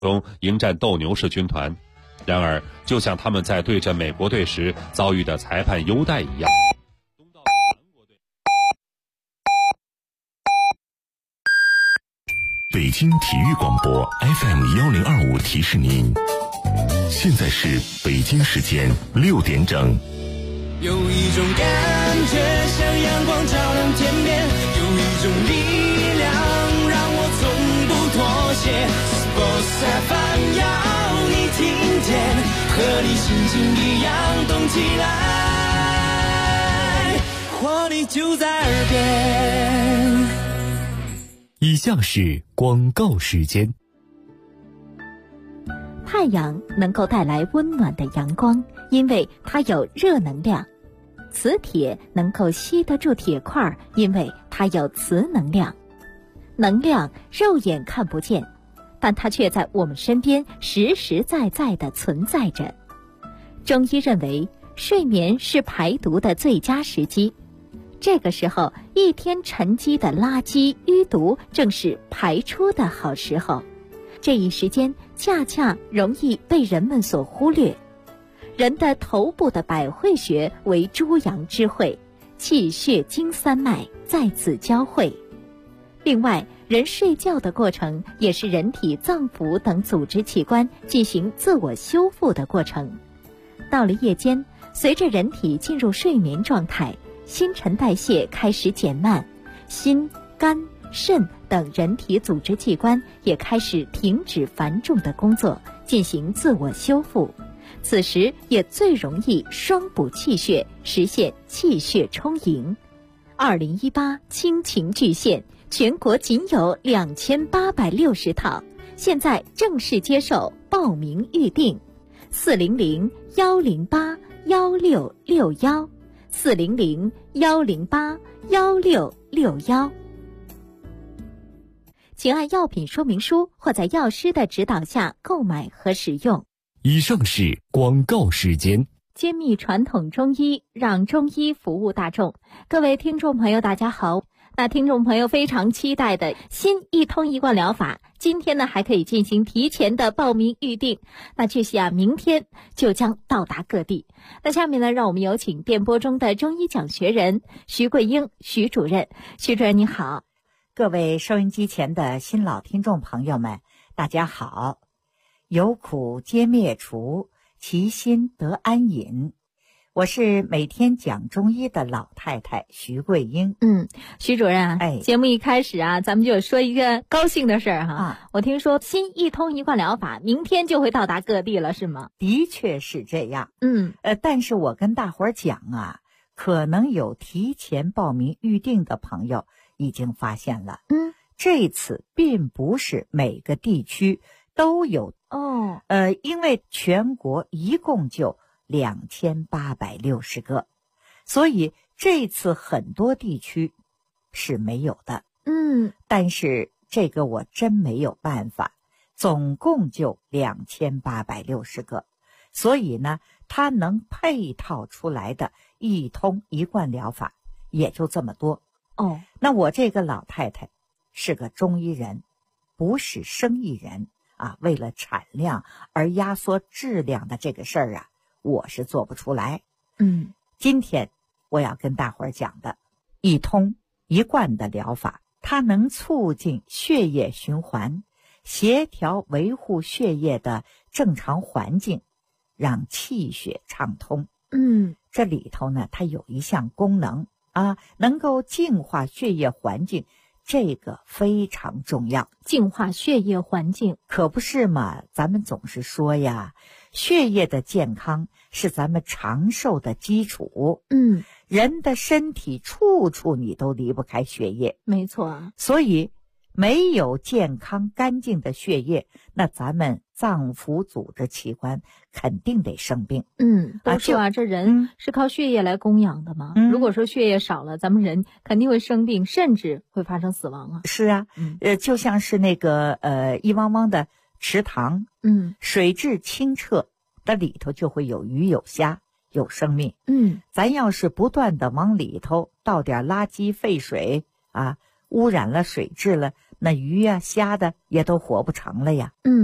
中迎战斗牛士军团。然而，就像他们在对阵美国队时遭遇的裁判优待一样， 北京体育广播 FM1025提示您，现在是北京时间6点整。 有一种感觉像阳光照亮天边，有一种力量让我从不妥协。Sports FM 要你听见，和你心情一样动起来，活力就在耳边。 以下是广告时间。 太阳能够带来温暖的阳光，因为它有热能量。磁铁能够吸得住铁块，因为它有磁能量。能量肉眼看不见，但它却在我们身边实实在在地存在着。中医认为，睡眠是排毒的最佳时机。这个时候，一天沉积的垃圾淤毒正是排出的好时候。这一时间恰恰容易被人们所忽略。人的头部的百会穴为诸阳之会，气血经三脉在此交汇。另外，人睡觉的过程也是人体脏腑等组织器官进行自我修复的过程。到了夜间，随着人体进入睡眠状态，新陈代谢开始减慢，心、肝、肾等人体组织器官也开始停止繁重的工作，进行自我修复。此时也最容易双补气血，实现气血充盈。2018亲情巨献，全国仅有2860套，现在正式接受报名预定，400-108-1661 400-108-1661。请按药品说明书或在药师的指导下购买和使用。 以上是广告时间。 揭秘传统中医，让中医服务大众。各位听众朋友大家好，那听众朋友非常期待的新一通一贯疗法，今天呢还可以进行提前的报名预定，那据悉明天就将到达各地。那下面呢，让我们有请电波中的中医讲学人徐桂英徐主任。徐主任你好。 各位收音机前的新老听众朋友们大家好。有苦皆灭除，其心得安隐。我是每天讲中医的老太太徐桂英。 徐主任节目一开始咱们就说一个高兴的事儿哈。我听说新一通一贯疗法明天就会到达各地了，是吗？ 的确是这样。但是我跟大伙儿讲可能有提前报名预定的朋友已经发现了。这次并不是每个地区都有因为全国一共就2860个，所以这次很多地区是没有的。但是这个我真没有办法，总共就2860个，所以呢，它能配套出来的一通一贯疗法也就这么多。那我这个老太太是个中医人，不是生意人。为了产量而压缩质量的这个事儿我是做不出来。今天我要跟大伙儿讲的一通一贯的疗法，它能促进血液循环，协调维护血液的正常环境，让气血畅通。这里头呢，它有一项功能能够净化血液环境，这个非常重要。 净化血液环境可不是嘛，咱们总是说血液的健康是咱们长寿的基础。人的身体处处你都离不开血液。 没错。 所以没有健康干净的血液，那咱们脏腑组织器官肯定得生病。 都说这人是靠血液来供养的嘛。如果说血液少了，咱们人肯定会生病，甚至会发生死亡是就像是那个一汪汪的池塘，水质清澈，它里头就会有鱼有虾有生命。咱要是不断的往里头倒点垃圾废水污染了水质了，那鱼虾的也都活不成了呀。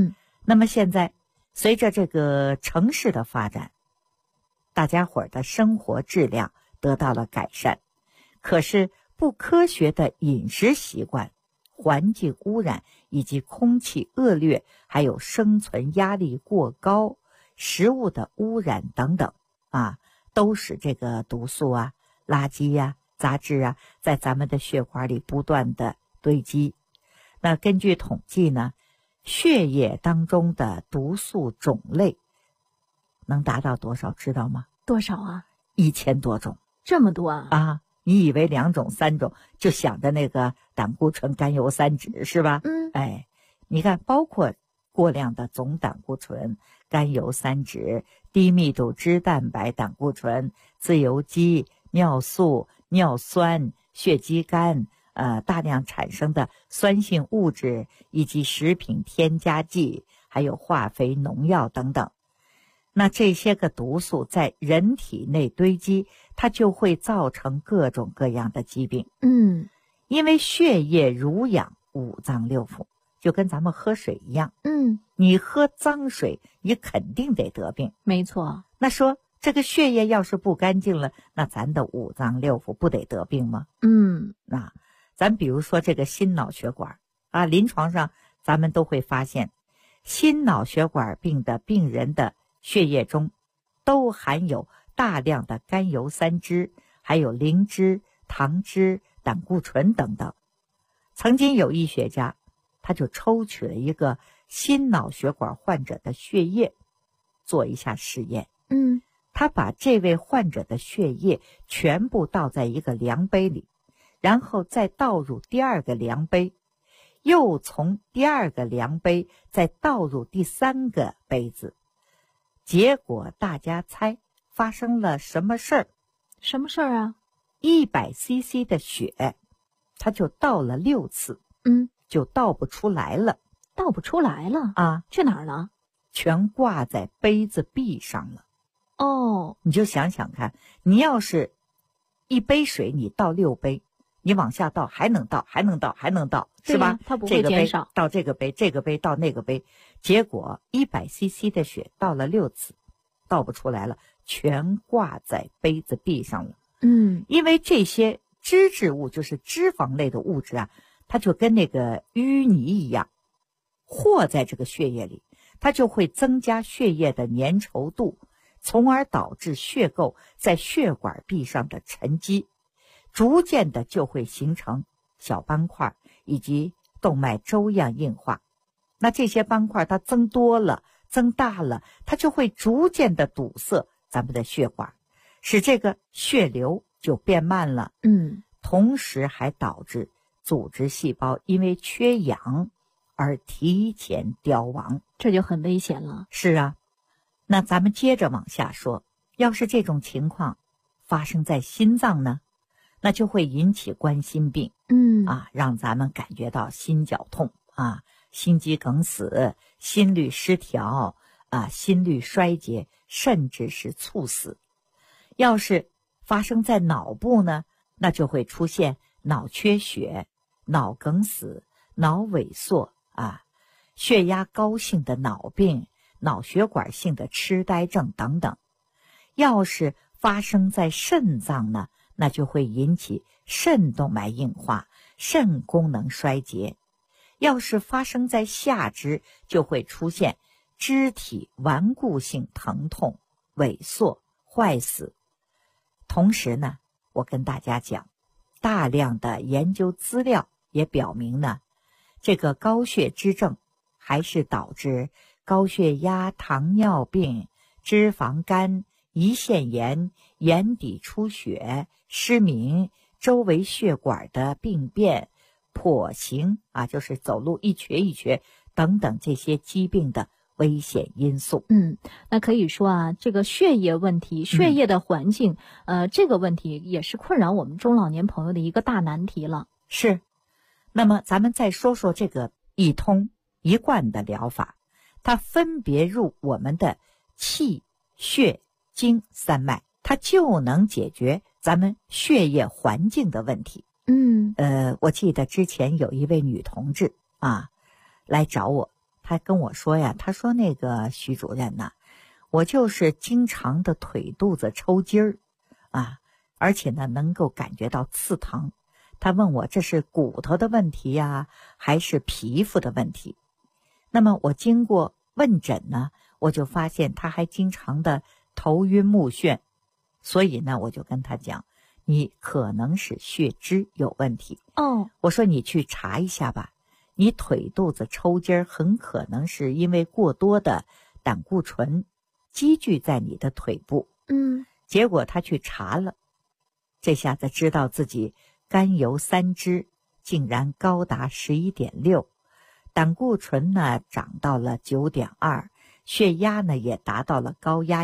那么现在随着这个城市的发展，大家伙儿的生活质量得到了改善，可是不科学的饮食习惯、环境污染以及空气恶劣，还有生存压力过高、食物的污染等等都使这个毒素垃圾杂质在咱们的血管里不断的堆积。那根据统计呢，血液当中的毒素种类能达到多少知道吗？ 多少啊 ？1000多种。 这么多啊？ 你以为2种3种就想着那个胆固醇、甘油三酯是吧？你看包括过量的总胆固醇、甘油三酯、低密度脂蛋白胆固醇、自由基、尿素、尿酸、血肌酐大量产生的酸性物质，以及食品添加剂，还有化肥、农药等等。那这些个毒素在人体内堆积，它就会造成各种各样的疾病。因为血液濡养五脏六腑，就跟咱们喝水一样。你喝脏水，你肯定得得病。 没错。 那说这个血液要是不干净了，那咱的五脏六腑不得得病吗？那咱比如说这个心脑血管临床上咱们都会发现，心脑血管病的病人的血液中都含有大量的甘油三酯，还有磷脂、糖脂、胆固醇等等。曾经有医学家他就抽取了一个心脑血管患者的血液做一下试验。他把这位患者的血液全部倒在一个量杯里，然后再倒入第二个量杯，又从第二个量杯再倒入第三个杯子。结果大家猜发生了什么事儿？ 什么事儿啊 ？100cc 的血他就倒了6次，就倒不出来了。 倒不出来了去哪儿了？ 全挂在杯子壁上了。你就想想看，你要是一杯水你倒6杯，你往下倒还能倒，还能倒，还能倒，是吧？ 它不会减少。 倒这个杯，这个杯倒那个杯，结果100cc 的血倒了6次，倒不出来了，全挂在杯子壁上了。因为这些脂质物，就是脂肪类的物质它就跟那个淤泥一样，和在这个血液里，它就会增加血液的粘稠度，从而导致血垢在血管壁上的沉积，逐渐的就会形成小斑块以及动脉粥样硬化。那这些斑块它增多了、增大了，它就会逐渐的堵塞咱们的血管，使这个血流就变慢了。同时还导致组织细胞因为缺氧而提前凋亡， 这就很危险了。 是啊。那咱们接着往下说，要是这种情况发生在心脏呢，那就会引起冠心病，让咱们感觉到心绞痛心肌梗死、心律失调心律衰竭，甚至是猝死。要是发生在脑部呢，那就会出现脑缺血、脑梗死、脑萎缩血压高性的脑病、脑血管性的痴呆症等等。要是发生在肾脏呢，那就会引起肾动脉硬化、肾功能衰竭。要是发生在下肢，就会出现肢体顽固性疼痛、萎缩、坏死。同时呢，我跟大家讲，大量的研究资料也表明呢，这个高血脂症还是导致高血压、糖尿病、脂肪肝、胰腺炎、眼底出血、失明、周围血管的病变、跛行就是走路一瘸一瘸等等这些疾病的危险因素。 那可以说这个血液问题、血液的环境这个问题也是困扰我们中老年朋友的一个大难题了。 是。那么咱们再说说这个一通一贯的疗法，它分别入我们的气、血、精三脉，它就能解决咱们血液环境的问题。我记得之前有一位女同志来找我， 他跟我说呀，他说那个徐主任呐，我就是经常的腿肚子抽筋儿啊，而且呢能够感觉到刺疼。他问我这是骨头的问题呀，还是皮肤的问题？那么我经过问诊呢，我就发现他还经常的头晕目眩，所以呢我就跟他讲，你可能是血脂有问题。我说你去查一下吧，你腿肚子抽筋儿很可能是因为过多的胆固醇积聚在你的腿部。结果他去查了，这下子知道自己甘油三酯竟然高达11.6，胆固醇呢涨到了9.2，血压呢也达到了高压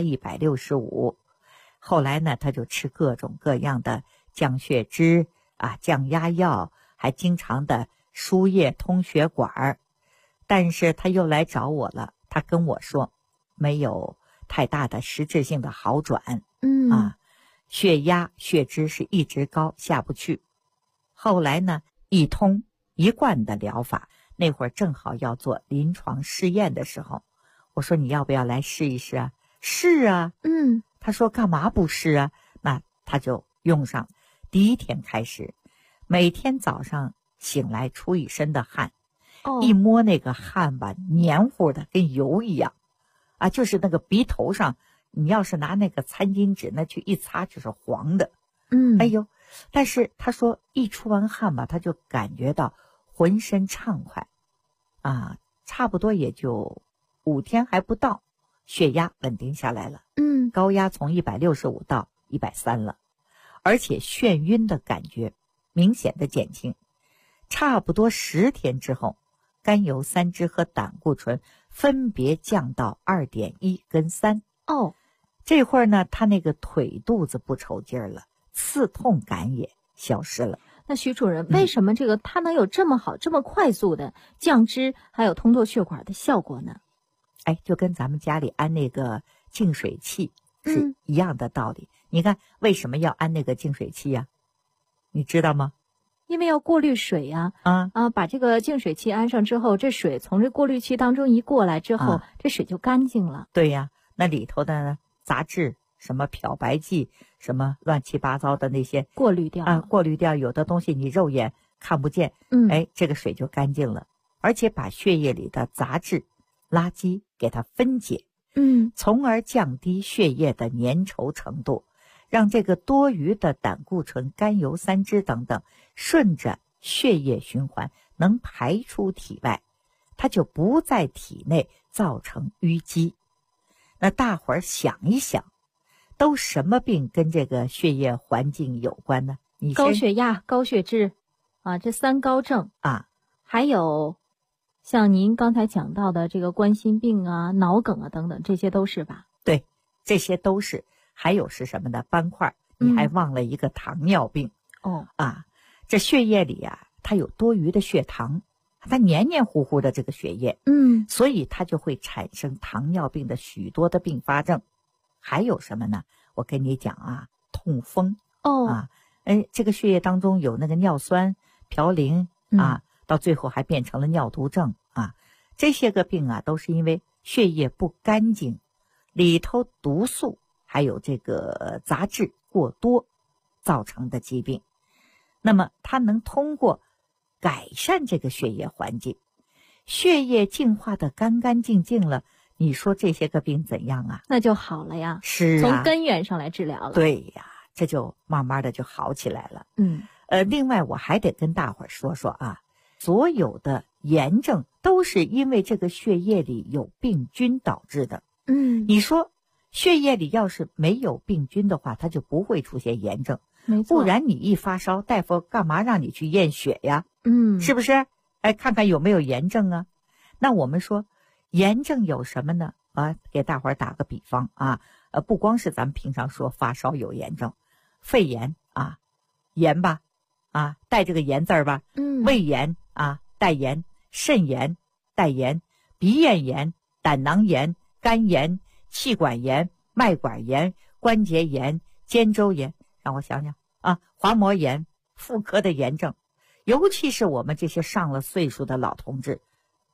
165。后来呢他就吃各种各样的降血脂降压药，还经常的输液通血管。但是他又来找我了，他跟我说没有太大的实质性的好转。血压血脂是一直高下不去。后来呢一通一贯的疗法，那会儿正好要做临床试验的时候，我说你要不要来试一试啊？是啊。他说干嘛不试啊？那他就用上。第一天开始，每天早上醒来出一身的汗，一摸那个汗吧，黏糊的跟油一样就是那个鼻头上，你要是拿那个餐巾纸那去一擦就是黄的。但是他说一出完汗吧，他就感觉到浑身畅快差不多也就5天还不到，血压稳定下来了。高压从165到130了，而且眩晕的感觉明显的减轻。差不多10天之后，甘油三酯和胆固醇分别降到2.1跟3。这会儿呢他那个腿肚子不抽筋了，刺痛感也消失了。 那徐主任，为什么这个它能有这么好这么快速的降脂还有通过血管的效果呢？ 就跟咱们家里安那个净水器是一样的道理。你看为什么要安那个净水器呀？你知道吗？ 因为要过滤水呀。把这个净水器安上之后，这水从这过滤器当中一过来之后，这水就干净了。 对呀，那里头的杂质什么漂白剂什么乱七八糟的那些过滤掉过滤掉，有的东西你肉眼看不见。这个水就干净了，而且把血液里的杂质垃圾给它分解，从而降低血液的粘稠程度，让这个多余的胆固醇、甘油三酯等等顺着血液循环能排出体外，它就不在体内造成淤积。那大伙儿想一想，都什么病跟这个血液环境有关呢？ 高血压、高血脂这3高症还有像您刚才讲到的这个冠心病脑梗等等，这些都是吧？ 对，这些都是。还有是什么呢？斑块。你还忘了一个糖尿病。这血液里它有多余的血糖，它黏黏糊糊的这个血液，所以它就会产生糖尿病的许多的并发症。还有什么呢？我跟你讲痛风。这个血液当中有那个尿酸嘌呤到最后还变成了尿毒症这些个病都是因为血液不干净，里头毒素还有这个杂质过多造成的疾病。那么它能通过改善这个血液环境，血液净化的干干净净了，你说这些个病怎样那就好了呀。是从根源上来治疗了。对呀，这就慢慢的就好起来了。另外我还得跟大伙儿说说所有的炎症都是因为这个血液里有病菌导致的。你说血液里要是没有病菌的话，它就不会出现炎症。不然你一发烧，大夫干嘛让你去验血呀？是不是？看看有没有炎症那我们说炎症有什么呢？给大伙儿打个比方不光是咱们平常说发烧有炎症，肺炎炎吧带这个炎字儿吧。胃炎带炎，肾炎带炎，鼻咽炎、胆囊炎、肝炎、气管炎、脉管炎、关节炎、肩周炎，让我想想滑膜炎、妇科的炎症。尤其是我们这些上了岁数的老同志，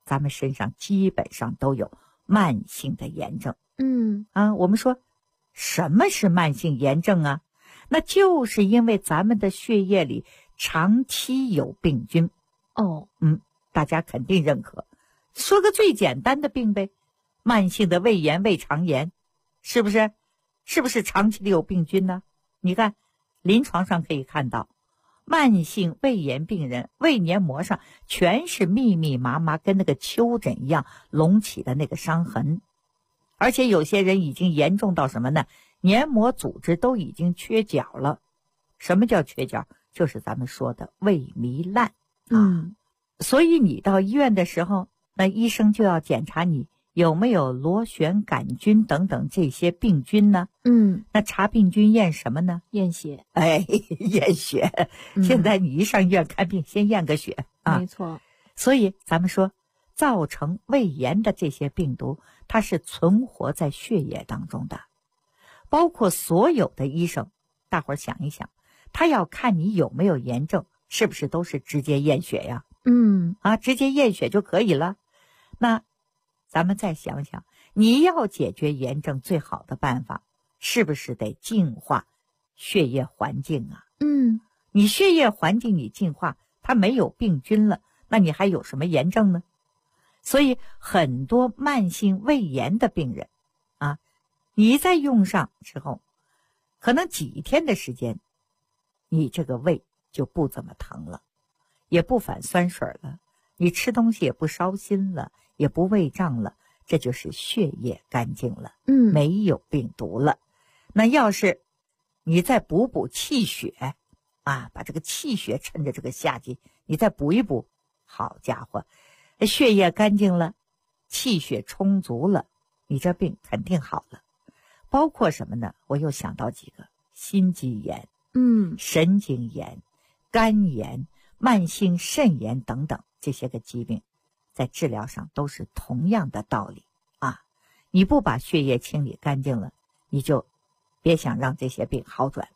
咱们身上基本上都有慢性的炎症。我们说什么是慢性炎症啊？那就是因为咱们的血液里长期有病菌。大家肯定认可。说个最简单的病呗，慢性的胃炎、胃肠炎，是不是？是不是长期的有病菌呢？你看，临床上可以看到，慢性胃炎病人胃黏膜上全是密密麻麻跟那个丘疹一样隆起的那个伤痕，而且有些人已经严重到什么呢？黏膜组织都已经缺角了。什么叫缺角？就是咱们说的胃糜烂所以你到医院的时候，那医生就要检查你有没有螺旋杆菌等等这些病菌呢？那查病菌验什么呢？ 验血。 验血。现在你一上医院看病，先验个血没错。 所以咱们说，造成胃炎的这些病毒，它是存活在血液当中的。包括所有的医生，大伙儿想一想，他要看你有没有炎症，是不是都是直接验血呀？直接验血就可以了。那咱们再想想，你要解决炎症最好的办法，是不是得净化血液环境啊？你血液环境你净化，它没有病菌了，那你还有什么炎症呢？所以很多慢性胃炎的病人你再用上之后，可能几天的时间，你这个胃就不怎么疼了，也不反酸水了，你吃东西也不烧心了，也不胃胀了，这就是血液干净了，没有病毒了。那要是你再补气血把这个气血趁着这个夏季你再补一补，好家伙，血液干净了，气血充足了，你这病肯定好了。包括什么呢？我又想到几个：心肌炎、神经炎、肝炎、慢性肾炎等等，这些个疾病在治疗上都是同样的道理你不把血液清理干净了，你就别想让这些病好转。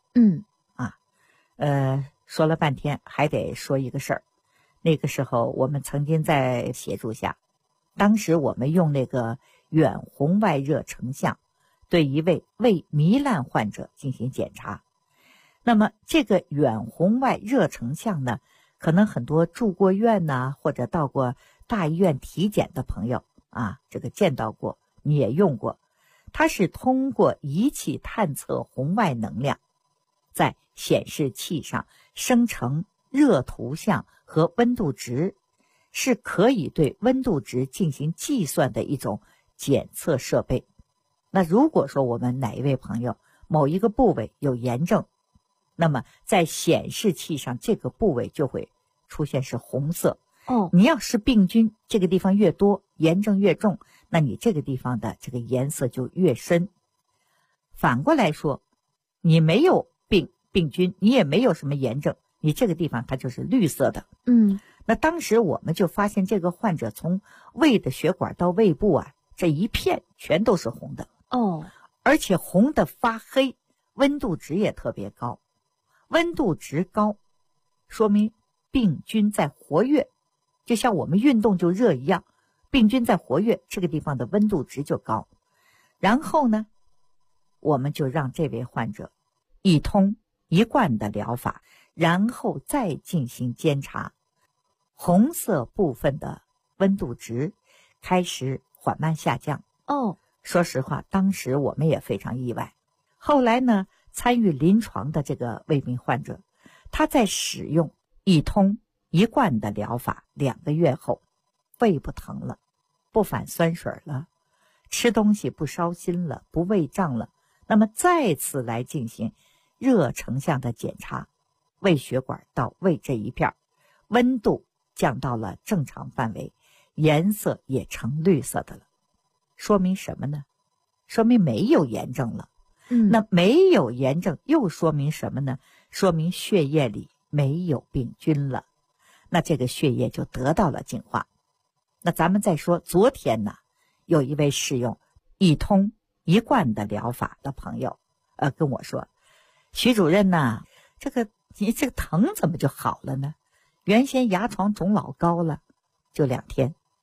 说了半天还得说一个事儿。那个时候我们曾经在协助下，当时我们用那个远红外热成像对一位胃糜烂患者进行检查。那么这个远红外热成像呢，可能很多住过院或者到过大医院体检的朋友这个见到过，你也用过。它是通过仪器探测红外能量，在显示器上生成热图像和温度值，是可以对温度值进行计算的一种检测设备。那如果说我们哪一位朋友某一个部位有炎症，那么在显示器上这个部位就会出现是红色。你要是病菌这个地方越多，炎症越重，那你这个地方的这个颜色就越深。反过来说，你没有病菌，你也没有什么炎症，你这个地方它就是绿色的。那当时我们就发现这个患者从胃的血管到胃部这一片全都是红的。而且红的发黑，温度值也特别高。温度值高，说明病菌在活跃，就像我们运动就热一样，病菌在活跃，这个地方的温度值就高。然后呢，我们就让这位患者一通一贯的疗法，然后再进行监察，红色部分的温度值开始缓慢下降。说实话，当时我们也非常意外。后来呢，参与临床的这个胃病患者，他在使用一通一贯的疗法2个月后，胃不疼了，不反酸水了，吃东西不烧心了，不胃胀了。那么再次来进行热成像的检查，胃血管到胃这一片，温度降到了正常范围，颜色也呈绿色的了。说明什么呢？说明没有炎症了。那没有炎症又说明什么呢？说明血液里没有病菌了，那这个血液就得到了净化。那咱们再说昨天呢，有一位使用一通一贯的疗法的朋友跟我说，徐主任呢，你这个疼怎么就好了呢？原先牙床肿老高了，就2天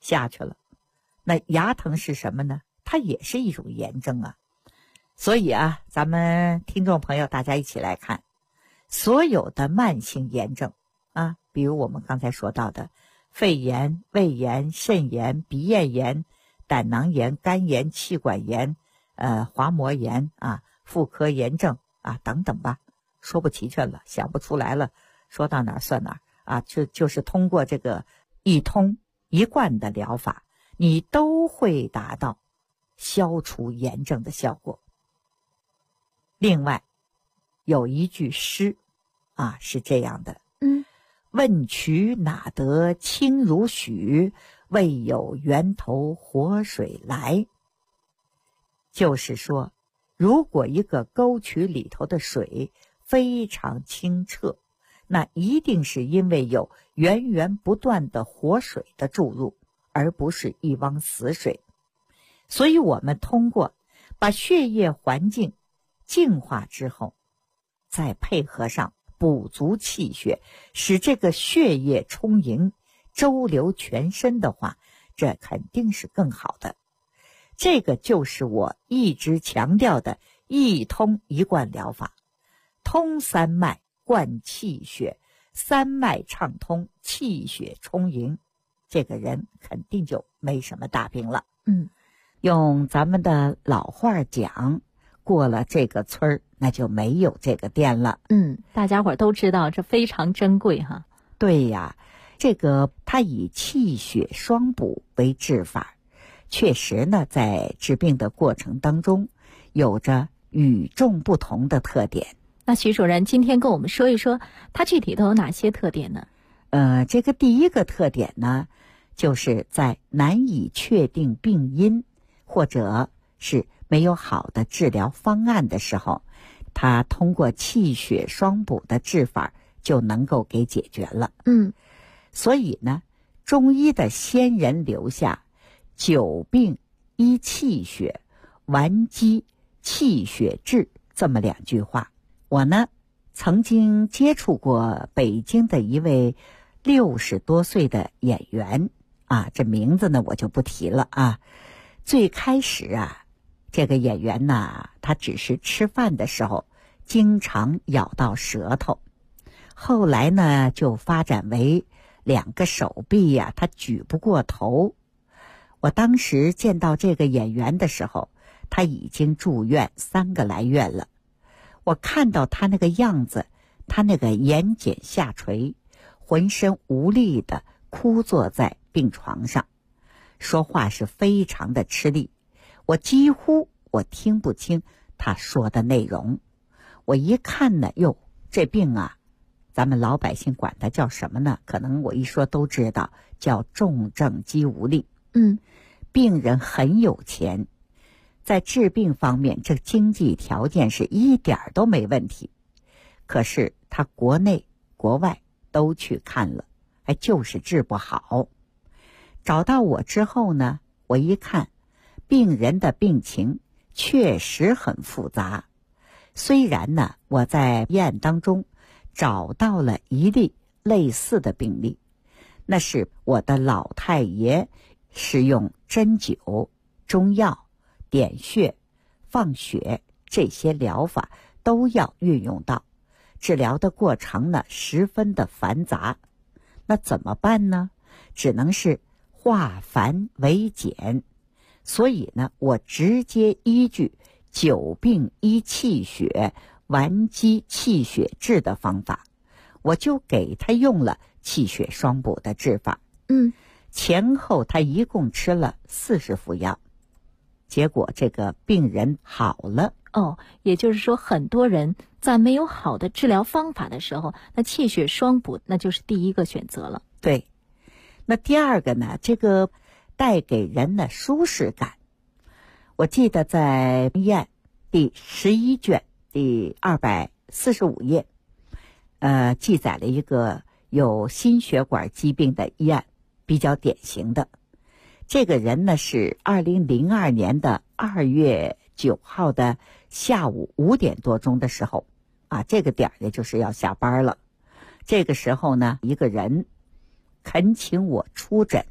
下去了。那牙疼是什么呢？它也是一种炎症啊。所以啊，咱们听众朋友大家一起来看，所有的慢性炎症啊，比如我们刚才说到的肺炎、胃炎、肾炎、鼻咽炎、胆囊炎、肝炎、气管炎、滑膜炎啊、妇科炎症啊等等吧，说不齐全了，想不出来了，说到哪儿算哪儿啊，就是通过这个一通一贯的疗法，你都会达到消除炎症的效果。另外有一句诗啊，是这样的，问渠哪得清如许，为有源头活水来。就是说，如果一个沟渠里头的水非常清澈，那一定是因为有源源不断的活水的注入，而不是一汪死水。所以我们通过把血液环境净化之后，再配合上补足气血，使这个血液充盈，周流全身的话，这肯定是更好的。这个就是我一直强调的一通一贯疗法，通三脉，贯气血，三脉畅通，气血充盈，这个人肯定就没什么大病了。用咱们的老话讲，过了这个村儿，那就没有这个店了。 大家伙都知道这非常珍贵哈。 对呀，这个它以气血双补为治法，确实呢，在治病的过程当中，有着与众不同的特点。 那徐主任今天跟我们说一说，它具体都有哪些特点呢？ 这个第一个特点呢，就是在难以确定病因，或者是没有好的治疗方案的时候，它通过气血双补的治法就能够给解决了。所以呢，中医的先人留下久病医气血，顽疾气血治这么两句话。我呢曾经接触过北京的一位60多岁的演员啊，这名字呢我就不提了啊。最开始啊，这个演员呢，他只是吃饭的时候经常咬到舌头，后来呢就发展为2个手臂呀，他举不过头。我当时见到这个演员的时候，他已经住院3个来月了。我看到他那个样子，他那个眼睑下垂，浑身无力的枯坐在病床上，说话是非常的吃力，我几乎听不清他说的内容。我一看呢，这病啊，咱们老百姓管它叫什么呢？可能我一说都知道，叫重症肌无力。病人很有钱，在治病方面，这经济条件是一点都没问题。可是他国内国外都去看了，就是治不好。找到我之后呢，我一看，病人的病情确实很复杂。虽然呢，我在医案当中找到了一例类似的病例，那是我的老太爷使用针灸、中药、点穴、放血这些疗法都要运用到，治疗的过程呢十分的繁杂。那怎么办呢？只能是化繁为简。所以呢，我直接依据久病医气血，顽疾气血治的方法，我就给他用了气血双补的治法。前后他一共吃了40副药，结果这个病人好了。 也就是说，很多人在没有好的治疗方法的时候，那气血双补那就是第一个选择了。 对，那第二个呢，这个带给人的舒适感。我记得在医案第11卷第245页，记载了一个有心血管疾病的医案，比较典型的。这个人呢是2002年的2月9号的下午5点多钟的时候啊，这个点呢就是要下班了。这个时候呢，一个人恳请我出诊，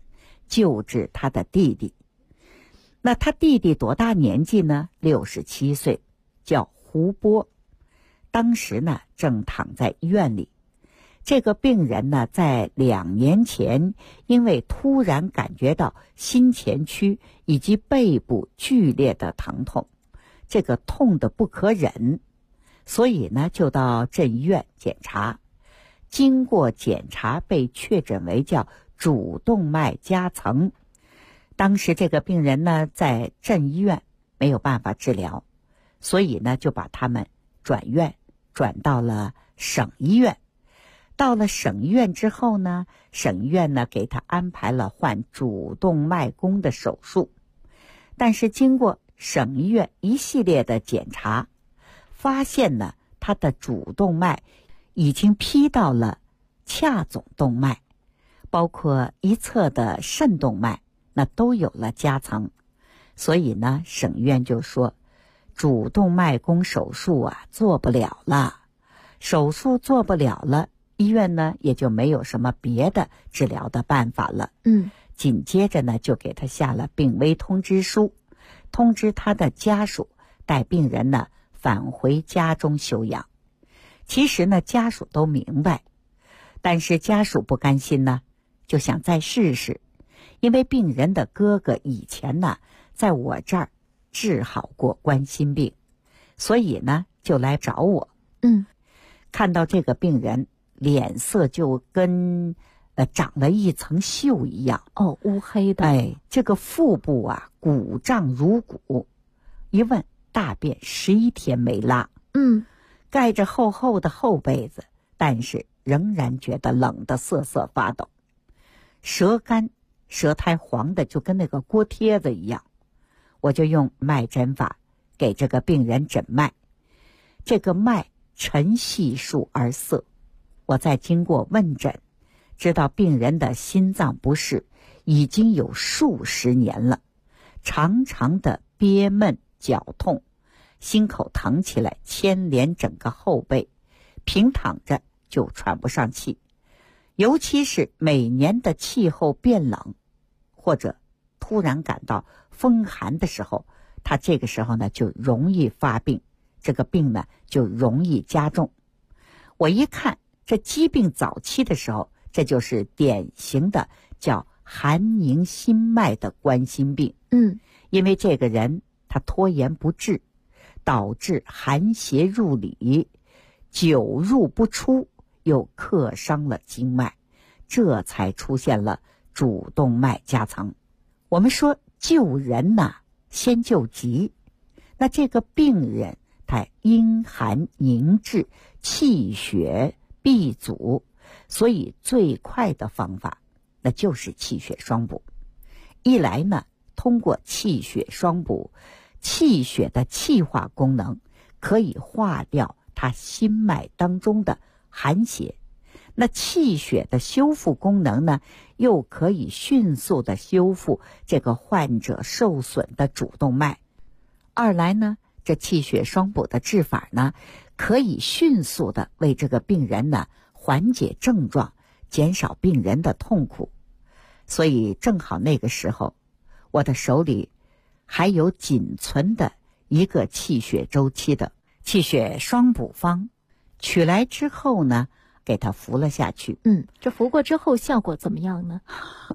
救治他的弟弟。那他弟弟多大年纪呢？67岁，叫胡波。当时呢正躺在医院里。这个病人呢在2年前因为突然感觉到心前区以及背部剧烈的疼痛，这个痛得不可忍，所以呢就到镇医院检查。经过检查被确诊为叫主动脉夹层。当时这个病人呢在镇医院没有办法治疗，所以呢就把他们转院，转到了省医院。到了省医院之后呢，省医院呢给他安排了换主动脉弓的手术。但是经过省医院一系列的检查，发现呢他的主动脉已经劈到了髂总动脉，包括一侧的肾动脉那都有了夹层。所以呢省医院就说主动脉弓手术啊做不了了。手术做不了了，医院呢也就没有什么别的治疗的办法了。紧接着呢就给他下了病危通知书，通知他的家属带病人呢返回家中休养。其实呢家属都明白，但是家属不甘心呢，就想再试试。因为病人的哥哥以前呢在我这儿治好过冠心病，所以呢就来找我。看到这个病人脸色就跟长了一层锈一样。 乌黑的。 这个腹部啊鼓胀如鼓，一问大便11天没拉。盖着厚厚的厚被子，但是仍然觉得冷得瑟瑟发抖。舌干舌苔黄的就跟那个锅贴子一样。我就用脉诊法给这个病人诊脉。这个脉沉细数而涩。我再经过问诊，知道病人的心脏不适已经有数十年了，常常的憋闷绞痛，心口疼起来牵连整个后背，平躺着就喘不上气。尤其是每年的气候变冷，或者突然感到风寒的时候，他这个时候呢就容易发病，这个病呢就容易加重。我一看这疾病早期的时候，这就是典型的叫寒凝心脉的冠心病。因为这个人他拖延不治，导致寒邪入里，久入不出，又克伤了经脉，这才出现了主动脉夹层。我们说救人呐，先救急。那这个病人他阴寒凝滞，气血闭阻，所以最快的方法那就是气血双补。一来呢，通过气血双补，气血的气化功能可以化掉他心脉当中的寒邪，那气血的修复功能呢，又可以迅速的修复这个患者受损的主动脉。二来呢，这气血双补的治法呢，可以迅速的为这个病人呢缓解症状，减少病人的痛苦。所以正好那个时候，我的手里还有仅存的一个气血周期的气血双补方，取来之后呢，给他服了下去。 这服过之后效果怎么样呢？